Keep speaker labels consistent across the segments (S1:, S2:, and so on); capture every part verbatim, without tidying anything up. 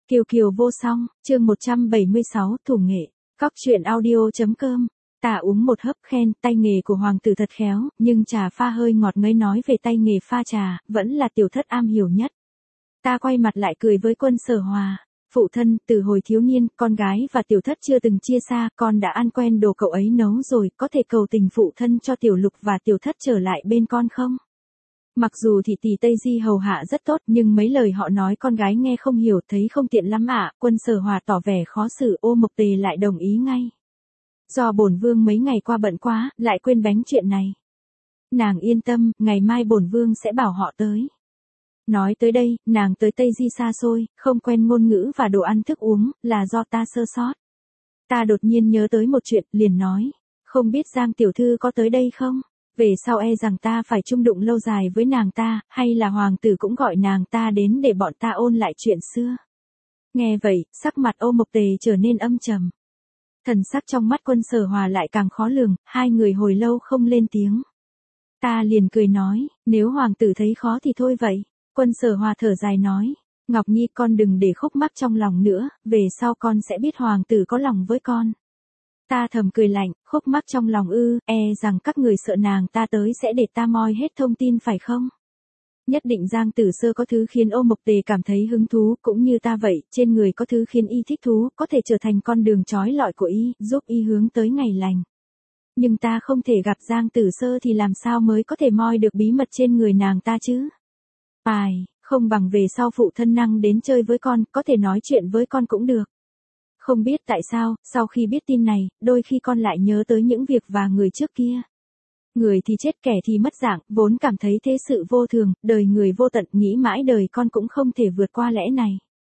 S1: Kiều Kiều vô song, chương một trăm bảy mươi sáu, thủ nghệ, cóc truyện audio.com. Ta uống một hớp khen, tay nghề của hoàng tử thật khéo, nhưng trà pha hơi ngọt ngấy. Nói về tay nghề pha trà, vẫn là tiểu thất am hiểu nhất. Ta quay mặt lại cười với Quân Sở Hòa. Phụ thân, từ hồi thiếu niên, con gái và tiểu thất chưa từng chia xa, con đã ăn quen đồ cậu ấy nấu rồi, có thể cầu tình phụ thân cho tiểu lục và tiểu thất trở lại bên con không? Mặc dù thị tỷ Tây Di hầu hạ rất tốt, nhưng mấy lời họ nói con gái nghe không hiểu, thấy không tiện lắm ạ. Quân Sở Hòa tỏ vẻ khó xử, Ô Mộc Tề lại đồng ý ngay. Do bổn vương mấy ngày qua bận quá, lại quên bánh chuyện này. Nàng yên tâm, ngày mai bổn vương sẽ bảo họ tới. Nói tới đây, nàng tới Tây Di xa xôi, không quen ngôn ngữ và đồ ăn thức uống, là do ta sơ sót. Ta đột nhiên nhớ tới một chuyện, liền nói, không biết Giang tiểu thư có tới đây không? Về sau e rằng ta phải chung đụng lâu dài với nàng ta, hay là hoàng tử cũng gọi nàng ta đến để bọn ta ôn lại chuyện xưa. Nghe vậy, sắc mặt Ô Mộc Tề trở nên âm trầm. Thần sắc trong mắt Quân Sở Hòa lại càng khó lường, hai người hồi lâu không lên tiếng. Ta liền cười nói, nếu hoàng tử thấy khó thì thôi vậy. Quân Sở Hòa thở dài nói, Ngọc Nhi con đừng để khúc mắc trong lòng nữa, về sau con sẽ biết hoàng tử có lòng với con. Ta thầm cười lạnh, khúc mắc trong lòng ư, e rằng các người sợ nàng ta tới sẽ để ta moi hết thông tin phải không? Nhất định Giang Tử Sơ có thứ khiến Ô Mộc Tề cảm thấy hứng thú, cũng như ta vậy, trên người có thứ khiến y thích thú, có thể trở thành con đường trói lọi của y, giúp y hướng tới ngày lành. Nhưng ta không thể gặp Giang Tử Sơ thì làm sao mới có thể moi được bí mật trên người nàng ta chứ? Ai, không bằng về sau phụ thân năng đến chơi với con, có thể nói chuyện với con cũng được. Không biết tại sao, sau khi biết tin này, đôi khi con lại nhớ tới những việc và người trước kia. Người thì chết kẻ thì mất dạng, vốn cảm thấy thế sự vô thường, đời người vô tận, nghĩ mãi đời con cũng không thể vượt qua lẽ này.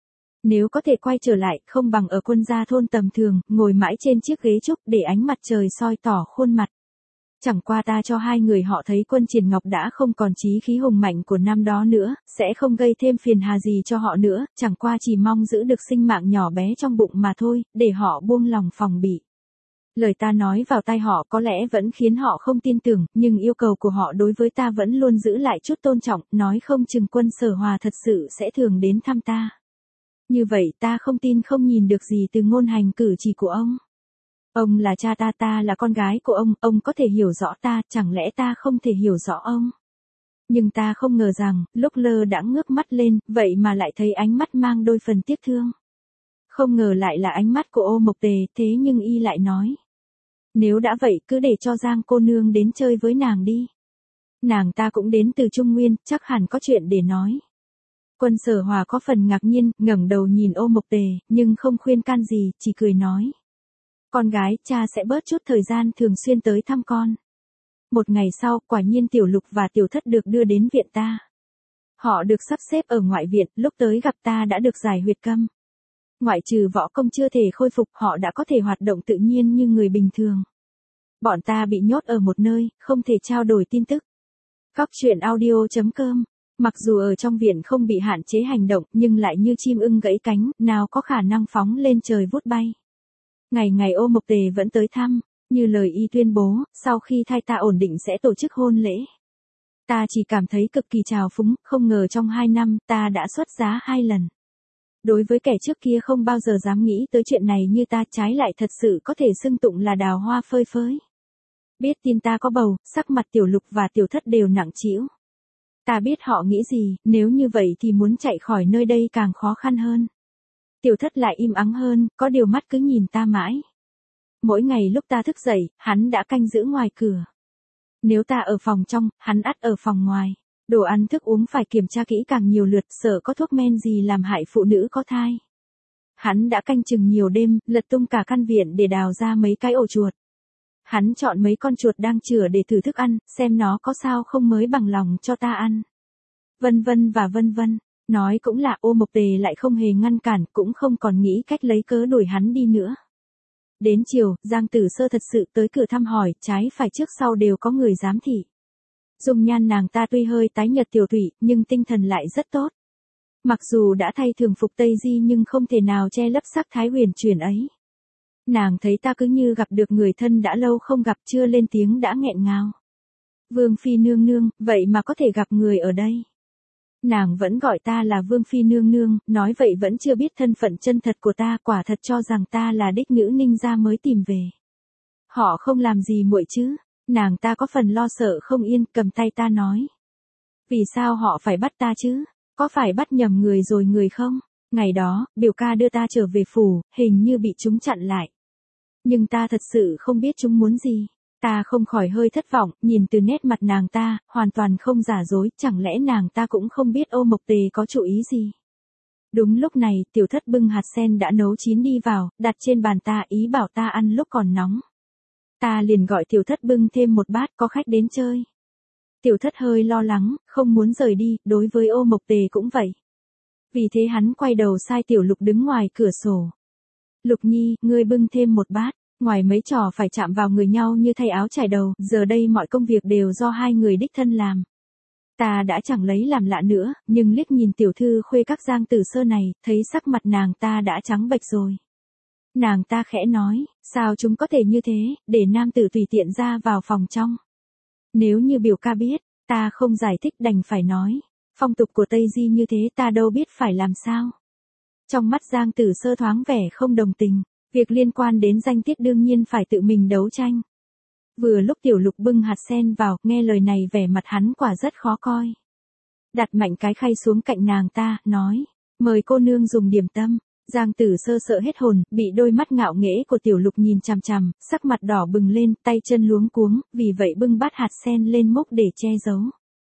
S1: Nếu có thể quay trở lại, không bằng ở Quân gia thôn tầm thường, ngồi mãi trên chiếc ghế trúc để ánh mặt trời soi tỏ khuôn mặt. Chẳng qua ta cho hai người họ thấy Quân Triển Ngọc đã không còn chí khí hùng mạnh của năm đó nữa, sẽ không gây thêm phiền hà gì cho họ nữa, chẳng qua chỉ mong giữ được sinh mạng nhỏ bé trong bụng mà thôi, để họ buông lòng phòng bị. Lời ta nói vào tai họ có lẽ vẫn khiến họ không tin tưởng, nhưng yêu cầu của họ đối với ta vẫn luôn giữ lại chút tôn trọng, nói không chừng Quân Sở Hòa thật sự sẽ thường đến thăm ta. Như vậy ta không tin không nhìn được gì từ ngôn hành cử chỉ của ông. Ông là cha ta, ta là con gái của ông, ông có thể hiểu rõ ta, chẳng lẽ ta không thể hiểu rõ ông? Nhưng ta không ngờ rằng, lúc lơ đãng ngước mắt lên, vậy mà lại thấy ánh mắt mang đôi phần tiếc thương. Không ngờ lại là ánh mắt của Ô Mộc Tề, thế nhưng y lại nói. Nếu đã vậy cứ để cho Giang cô nương đến chơi với nàng đi. Nàng ta cũng đến từ Trung Nguyên, chắc hẳn có chuyện để nói. Quân Sở Hòa có phần ngạc nhiên, ngẩng đầu nhìn Ô Mộc Tề, nhưng không khuyên can gì, chỉ cười nói. Con gái, cha sẽ bớt chút thời gian thường xuyên tới thăm con. Một ngày sau, quả nhiên tiểu lục và tiểu thất được đưa đến viện ta. Họ được sắp xếp ở ngoại viện, lúc tới gặp ta đã được giải huyệt câm. Ngoại trừ võ công chưa thể khôi phục, họ đã có thể hoạt động tự nhiên như người bình thường. Bọn ta bị nhốt ở một nơi, không thể trao đổi tin tức. Cóc truyện audio.com. Mặc dù ở trong viện không bị hạn chế hành động, nhưng lại như chim ưng gãy cánh, nào có khả năng phóng lên trời vút bay. Ngày ngày Ô Mộc Tề vẫn tới thăm, như lời y tuyên bố, sau khi thai ta ổn định sẽ tổ chức hôn lễ. Ta chỉ cảm thấy cực kỳ trào phúng, không ngờ trong hai năm, ta đã xuất giá hai lần. Đối với kẻ trước kia không bao giờ dám nghĩ tới chuyện này như ta, trái lại thật sự có thể xưng tụng là đào hoa phơi phới. Biết tin ta có bầu, sắc mặt tiểu lục và tiểu thất đều nặng trĩu. Ta biết họ nghĩ gì, nếu như vậy thì muốn chạy khỏi nơi đây càng khó khăn hơn. Tiểu thất lại im ắng hơn, có điều mắt cứ nhìn ta mãi. Mỗi ngày lúc ta thức dậy, hắn đã canh giữ ngoài cửa. Nếu ta ở phòng trong, hắn ắt ở phòng ngoài. Đồ ăn thức uống phải kiểm tra kỹ càng nhiều lượt, sợ có thuốc men gì làm hại phụ nữ có thai. Hắn đã canh chừng nhiều đêm, lật tung cả căn viện để đào ra mấy cái ổ chuột. Hắn chọn mấy con chuột đang chửa để thử thức ăn, xem nó có sao không mới bằng lòng cho ta ăn. Vân vân và vân vân. Nói cũng là Ô Mộc Tề lại không hề ngăn cản, cũng không còn nghĩ cách lấy cớ đuổi hắn đi nữa. Đến chiều, Giang Tử Sơ thật sự tới cửa thăm hỏi, trái phải trước sau đều có người giám thị. Dung nhan nàng ta tuy hơi tái nhợt tiểu thủy, nhưng tinh thần lại rất tốt. Mặc dù đã thay thường phục Tây Di nhưng không thể nào che lấp sắc thái huyền chuyển ấy. Nàng thấy ta cứ như gặp được người thân đã lâu không gặp, chưa lên tiếng đã nghẹn ngào. Vương phi nương nương, vậy mà có thể gặp người ở đây. Nàng vẫn gọi ta là Vương Phi nương nương, nói vậy vẫn chưa biết thân phận chân thật của ta, quả thật cho rằng ta là đích nữ Ninh gia mới tìm về. Họ không làm gì muội chứ? Nàng ta có phần lo sợ không yên, cầm tay ta nói. Vì sao họ phải bắt ta chứ? Có phải bắt nhầm người rồi người không? Ngày đó, biểu ca đưa ta trở về phủ, hình như bị chúng chặn lại. Nhưng ta thật sự không biết chúng muốn gì. Ta không khỏi hơi thất vọng, nhìn từ nét mặt nàng ta, hoàn toàn không giả dối, chẳng lẽ nàng ta cũng không biết Ô Mộc Tề có chủ ý gì. Đúng lúc này, tiểu thất bưng hạt sen đã nấu chín đi vào, đặt trên bàn ta, ý bảo ta ăn lúc còn nóng. Ta liền gọi tiểu thất bưng thêm một bát, có khách đến chơi. Tiểu thất hơi lo lắng, không muốn rời đi, đối với Ô Mộc Tề cũng vậy. Vì thế hắn quay đầu sai tiểu Lục đứng ngoài cửa sổ. Lục nhi, ngươi bưng thêm một bát. Ngoài mấy trò phải chạm vào người nhau như thay áo trải đầu, giờ đây mọi công việc đều do hai người đích thân làm. Ta đã chẳng lấy làm lạ nữa, nhưng liếc nhìn tiểu thư khuê các Giang Tử Sơ này, thấy sắc mặt nàng ta đã trắng bệch rồi. Nàng ta khẽ nói, sao chúng có thể như thế, để nam tử tùy tiện ra vào phòng trong. Nếu như biểu ca biết, ta không giải thích đành phải nói. Phong tục của Tây Di như thế ta đâu biết phải làm sao. Trong mắt Giang Tử Sơ thoáng vẻ không đồng tình. Việc liên quan đến danh tiết đương nhiên phải tự mình đấu tranh. Vừa lúc tiểu Lục bưng hạt sen vào, nghe lời này vẻ mặt hắn quả rất khó coi. Đặt mạnh cái khay xuống cạnh nàng ta, nói, mời cô nương dùng điểm tâm. Giang Tử Sơ sợ hết hồn, bị đôi mắt ngạo nghễ của tiểu Lục nhìn chằm chằm, sắc mặt đỏ bừng lên, tay chân luống cuống, vì vậy bưng bát hạt sen lên múc để che giấu.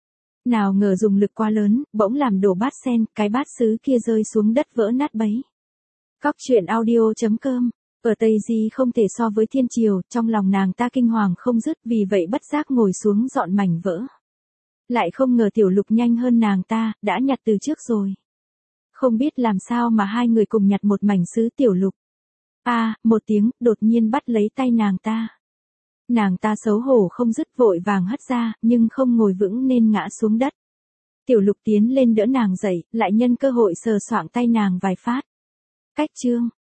S1: Nào ngờ dùng lực quá lớn, bỗng làm đổ bát sen, cái bát sứ kia rơi xuống đất vỡ nát bấy. Cóc truyện audio chấm com. Ở Tây Di không thể so với thiên triều, trong lòng nàng ta kinh hoàng không dứt, vì vậy bất giác ngồi xuống dọn mảnh vỡ. Lại không ngờ tiểu Lục nhanh hơn nàng ta, đã nhặt từ trước rồi. Không biết làm sao mà hai người cùng nhặt một mảnh sứ tiểu Lục. A, à, một tiếng, đột nhiên bắt lấy tay nàng ta. Nàng ta xấu hổ không dứt, vội vàng hất ra, nhưng không ngồi vững nên ngã xuống đất. Tiểu Lục tiến lên đỡ nàng dậy, lại nhân cơ hội sờ soạng tay nàng vài phát. Cách chương